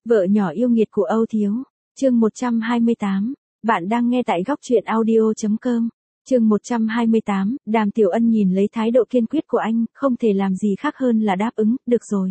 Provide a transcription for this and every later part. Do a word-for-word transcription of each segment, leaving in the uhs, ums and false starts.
Vợ nhỏ yêu nghiệt của Âu Thiếu, chương một trăm hai mươi tám, bạn đang nghe tại góc truyện audio chấm com. Chương một trăm hai mươi tám, Đàm Tiểu Ân nhìn lấy thái độ kiên quyết của anh, không thể làm gì khác hơn là đáp ứng, được rồi.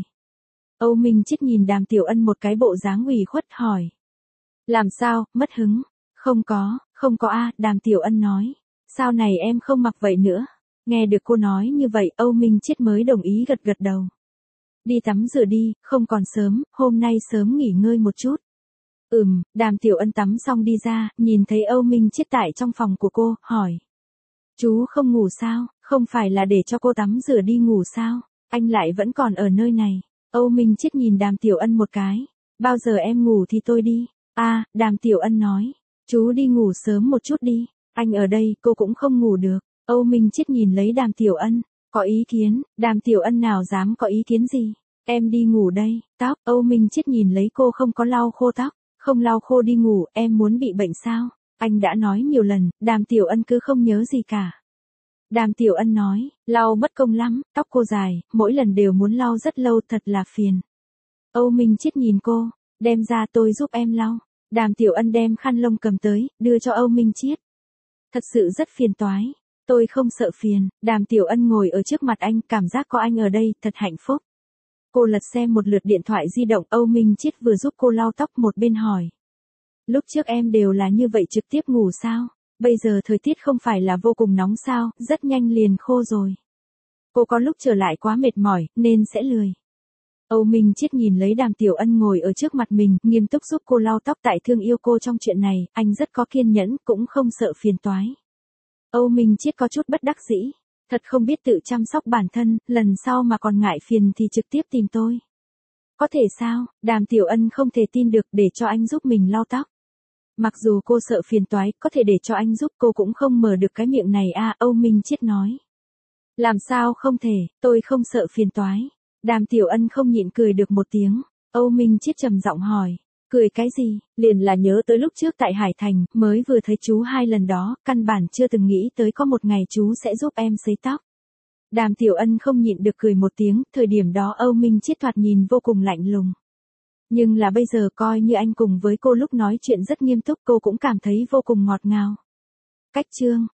Âu Minh Chiết nhìn Đàm Tiểu Ân một cái bộ dáng ủy khuất hỏi. Làm sao, mất hứng? Không có, không có a, Đàm Tiểu Ân nói. Sao này em không mặc vậy nữa? Nghe được cô nói như vậy, Âu Minh Chiết mới đồng ý gật gật đầu. Đi tắm rửa đi, không còn sớm, hôm nay sớm nghỉ ngơi một chút. Ừm, Đàm Tiểu Ân tắm xong đi ra, nhìn thấy Âu Minh Chiết tại trong phòng của cô, hỏi. Chú không ngủ sao, không phải là để cho cô tắm rửa đi ngủ sao, anh lại vẫn còn ở nơi này. Âu Minh Chiết nhìn Đàm Tiểu Ân một cái. Bao giờ em ngủ thì tôi đi. À, Đàm Tiểu Ân nói. Chú đi ngủ sớm một chút đi, anh ở đây cô cũng không ngủ được. Âu Minh Chiết nhìn lấy Đàm Tiểu Ân. Có ý kiến, Đàm Tiểu Ân nào dám có ý kiến gì. Em đi ngủ đây, tóc, Âu Minh Chiết nhìn lấy cô không có lau khô tóc. Không lau khô đi ngủ, em muốn bị bệnh sao? Anh đã nói nhiều lần, Đàm Tiểu Ân cứ không nhớ gì cả. Đàm Tiểu Ân nói, lau mất công lắm, tóc cô dài, mỗi lần đều muốn lau rất lâu, thật là phiền. Âu Minh Chiết nhìn cô, đem ra tôi giúp em lau. Đàm Tiểu Ân đem khăn lông cầm tới, đưa cho Âu Minh Chiết. Thật sự rất phiền toái. Tôi không sợ phiền, Đàm Tiểu Ân ngồi ở trước mặt anh, cảm giác có anh ở đây, thật hạnh phúc. Cô lật xem một lượt điện thoại di động, Âu Minh Chiết vừa giúp cô lau tóc một bên hỏi. Lúc trước em đều là như vậy trực tiếp ngủ sao? Bây giờ thời tiết không phải là vô cùng nóng sao, rất nhanh liền khô rồi. Cô có lúc trở lại quá mệt mỏi, nên sẽ lười. Âu Minh Chiết nhìn lấy Đàm Tiểu Ân ngồi ở trước mặt mình, nghiêm túc giúp cô lau tóc tại thương yêu cô trong chuyện này, anh rất có kiên nhẫn, cũng không sợ phiền toái. Âu Minh Chiết có chút bất đắc dĩ. Thật không biết tự chăm sóc bản thân, lần sau mà còn ngại phiền thì trực tiếp tìm tôi. Có thể sao, Đàm Tiểu Ân không thể tin được, để cho anh giúp mình lau tóc. Mặc dù cô sợ phiền toái, có thể để cho anh giúp cô cũng không mở được cái miệng này à, Âu Minh Chiết nói. Làm sao không thể, tôi không sợ phiền toái. Đàm Tiểu Ân không nhịn cười được một tiếng. Âu Minh Chiết trầm giọng hỏi. Cười cái gì, liền là nhớ tới lúc trước tại Hải Thành, mới vừa thấy chú hai lần đó, căn bản chưa từng nghĩ tới có một ngày chú sẽ giúp em sấy tóc. Đàm Tiểu Ân không nhịn được cười một tiếng, thời điểm đó Âu Minh Chiết thoạt nhìn vô cùng lạnh lùng. Nhưng là bây giờ coi như anh cùng với cô lúc nói chuyện rất nghiêm túc, cô cũng cảm thấy vô cùng ngọt ngào. Cách chương,